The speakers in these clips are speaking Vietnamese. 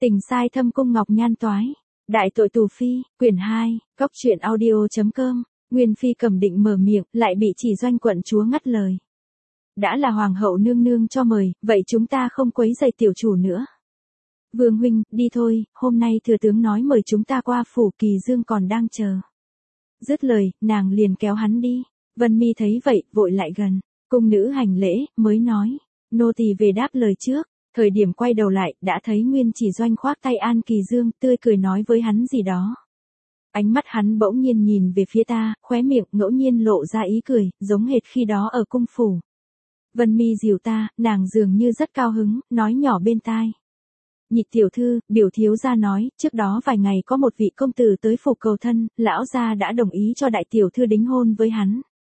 Tình sai thâm cung ngọc nhan toái. Đại tội tù phi, quyển 2, cóc truyện audio.com. Nguyên phi cầm định mở miệng, lại bị Chỉ Doanh quận chúa ngắt lời. Đã là hoàng hậu nương nương cho mời, vậy chúng ta không quấy rầy tiểu chủ nữa. Vương huynh, đi thôi, hôm nay thừa tướng nói mời chúng ta qua phủ Kỳ Dương còn đang chờ. Dứt lời, nàng liền kéo hắn đi. Vân Mi thấy vậy, vội lại gần, cung nữ hành lễ, mới nói, nô tỳ về đáp lời trước. Thời điểm quay đầu lại, đã thấy Nguyên Chỉ Doanh khoác tay An Kỳ Dương, tươi cười nói với hắn gì đó. Ánh mắt hắn bỗng nhiên nhìn về phía ta, khóe miệng ngẫu nhiên lộ ra ý cười, giống hệt khi đó ở cung phủ. Vân Mi dìu ta, nàng dường như rất cao hứng, nói nhỏ bên tai. Nhị tiểu thư, biểu thiếu gia nói, trước đó vài ngày có một vị công tử tới phủ cầu thân, lão gia đã đồng ý cho đại tiểu thư đính hôn với hắn.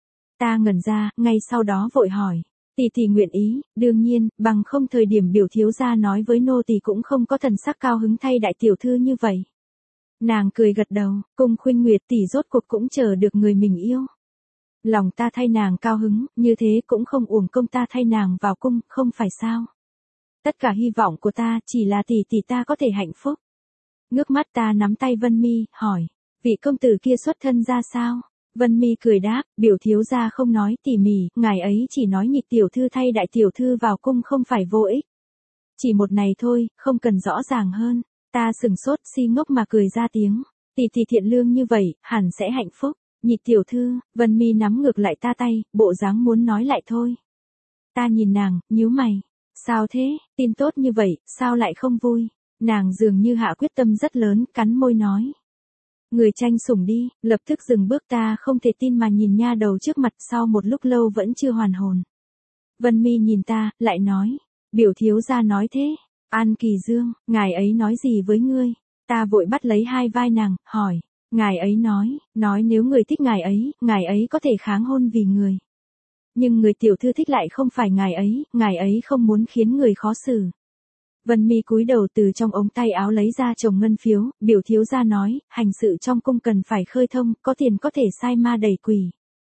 Ta ngẩn ra, ngay sau đó vội hỏi. Tỷ nguyện ý, đương nhiên, bằng không thời điểm biểu thiếu gia nói với nô tỳ cũng không có thần sắc cao hứng thay đại tiểu thư như vậy. Nàng cười gật đầu, cung Khuynh Nguyệt tỷ rốt cuộc cũng chờ được người mình yêu. Lòng ta thay nàng cao hứng, như thế cũng không uổng công ta thay nàng vào cung, không phải sao? Tất cả hy vọng của ta chỉ là tỷ ta có thể hạnh phúc. Ngước mắt ta nắm tay Vân Mi, hỏi, vị công tử kia xuất thân ra sao? Vân Mi cười đáp, biểu thiếu gia không nói tỉ mỉ, ngài ấy chỉ nói nhị tiểu thư thay đại tiểu thư vào cung không phải vô ích. Chỉ một này thôi, không cần rõ ràng hơn. Ta sừng sốt si ngốc mà cười ra tiếng. Tỷ thiện lương như vậy, hẳn sẽ hạnh phúc. Nhị tiểu thư, Vân Mi nắm ngược lại ta tay, bộ dáng muốn nói lại thôi. Ta nhìn nàng, nhíu mày. Sao thế, tin tốt như vậy, sao lại không vui? Nàng dường như hạ quyết tâm rất lớn, cắn môi nói. Người tranh sủng đi, lập tức dừng bước ta không thể tin mà nhìn nha đầu trước mặt sau một lúc lâu vẫn chưa hoàn hồn. Vân Mi nhìn ta, lại nói, biểu thiếu gia nói thế, An Kỳ Dương, ngài ấy nói gì với ngươi? Ta vội bắt lấy hai vai nàng, hỏi, ngài ấy nói nếu người thích ngài ấy có thể kháng hôn vì người. Nhưng người tiểu thư thích lại không phải ngài ấy không muốn khiến người khó xử. Vân Mi cúi đầu từ trong ống tay áo lấy ra chồng ngân phiếu, biểu thiếu gia nói, hành sự trong cung cần phải khơi thông, có tiền có thể sai ma đẩy quỷ.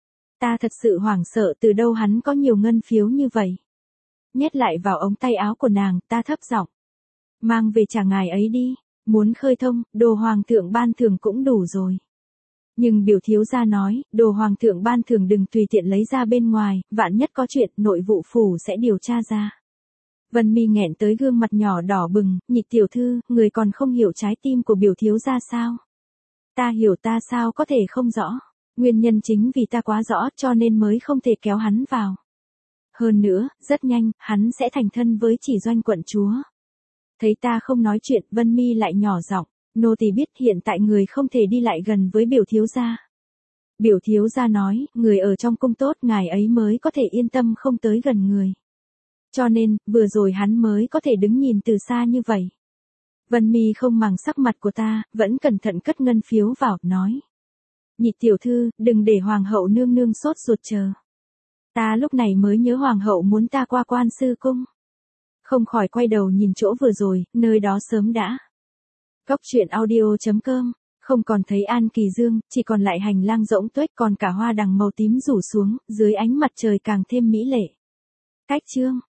Ta thật sự hoảng sợ từ đâu hắn có nhiều ngân phiếu như vậy. Nhét lại vào ống tay áo của nàng, ta thấp giọng. Mang về trả ngài ấy đi, muốn khơi thông, đồ hoàng thượng ban thưởng cũng đủ rồi. Nhưng biểu thiếu gia nói, đồ hoàng thượng ban thưởng đừng tùy tiện lấy ra bên ngoài, vạn nhất có chuyện, nội vụ phủ sẽ điều tra ra. Vân Mi nghẹn tới gương mặt nhỏ đỏ bừng, nhị tiểu thư, người còn không hiểu trái tim của biểu thiếu gia sao? Ta hiểu, ta sao có thể không rõ? Nguyên nhân chính vì ta quá rõ cho nên mới không thể kéo hắn vào. Hơn nữa, rất nhanh, hắn sẽ thành thân với Chỉ Doanh quận chúa. Thấy ta không nói chuyện, Vân Mi lại nhỏ giọng, nô tỳ biết hiện tại người không thể đi lại gần với biểu thiếu gia. Biểu thiếu gia nói, người ở trong cung tốt, ngài ấy mới có thể yên tâm không tới gần người. Cho nên, vừa rồi hắn mới có thể đứng nhìn từ xa như vậy. Vân Mi không màng sắc mặt của ta, vẫn cẩn thận cất ngân phiếu vào, nói. Nhị tiểu thư, đừng để hoàng hậu nương nương sốt ruột chờ. Ta lúc này mới nhớ hoàng hậu muốn ta qua Quan Sư Cung. Không khỏi quay đầu nhìn chỗ vừa rồi, nơi đó sớm đã. Cóc truyện audio.com, không còn thấy An Kỳ Dương, chỉ còn lại hành lang rỗng tuếch, còn cả hoa đằng màu tím rủ xuống, dưới ánh mặt trời càng thêm mỹ lệ. Cách chương.